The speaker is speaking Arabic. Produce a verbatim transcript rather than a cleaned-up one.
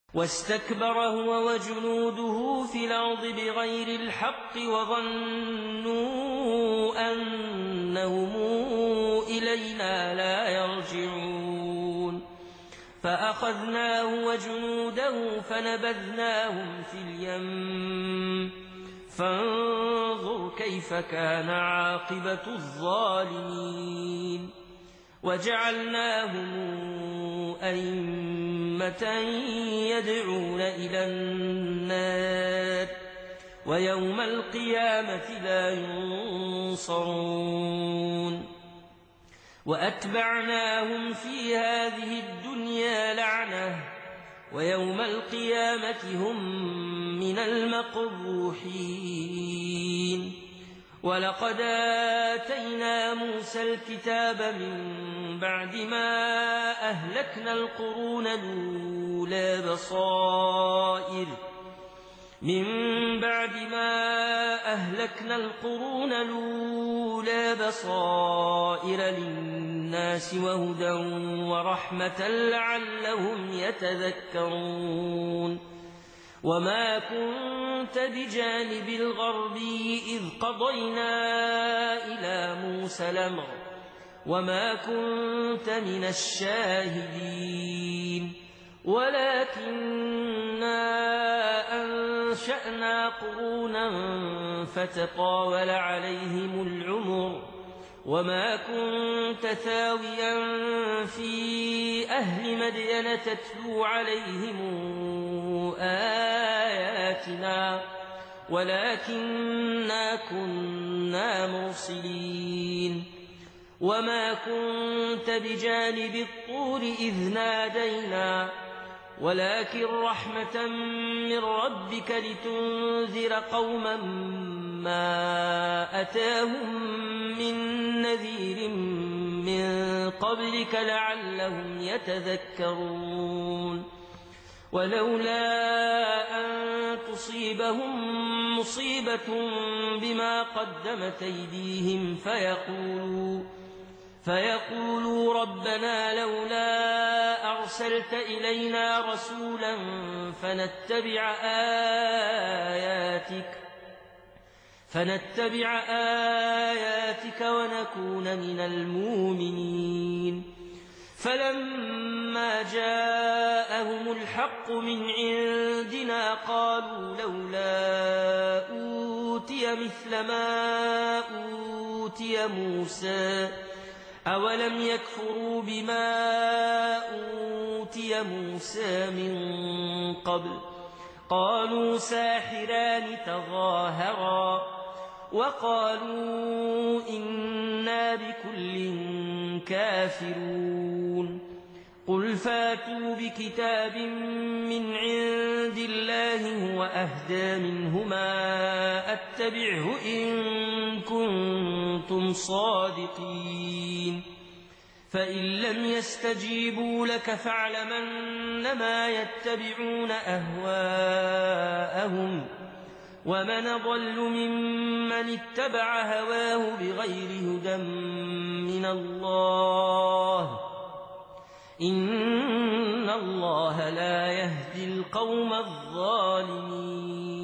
واستكبر هو وجنوده في الأرض بغير الحق وظنوا أنهم إلينا لا يرجعون فأخذناه وجنوده فنبذناهم في اليم فانظر كيف كان عاقبة الظالمين وجعلناهم أئمة يدعون إلى النار ويوم القيامة لا ينصرون وأتبعناهم في هذه الدنيا لعنة ويوم القيامة هم من المقبوحين ولقد آتينا موسى الكتاب من بعد ما أهلكنا القرون الأولى بصائر من بعد ما أهلكنا القرون الأولى بصائر للناس وهدى ورحمة لعلهم يتذكرون وما كنت بجانب الغربي إذ قضينا إلى موسى الأمر وما كنت من الشاهدين ولكننا أنشأنا قرونا فتطاول عليهم العمر وما كنت ثاويا في أهل مدين تتلو عليهم آياتنا ولكننا كنا مرسلين وما كنت بجانب الطور إذ نادينا ولكن رحمة من ربك لتنذر قوما ما أتاهم من نذير من قبلك لعلهم يتذكرون ولولا أن تصيبهم مصيبة بما قدمت أيديهم فيقولوا فيقولوا ربنا لولا أرسلت إلينا رسولا فنتبع آياتك فنتبع آياتك ونكون من المؤمنين فلما جاءهم الحق من عندنا قالوا لولا أوتي مثل ما أوتي موسى أولم يكفروا بما أوتي موسى من قبل قالوا ساحران تظاهرا وقالوا إنا بكل كافرون قل فاتوا بكتاب من عند الله هو أهدى منهما أتبعه إن كنتم صادقين فإن لم يستجيبوا لك فاعلم أنما يتبعون أهواءهم ومن ضل ممن اتبع هواه بغير هدى من الله إن الله لا يهدي القوم الظالمين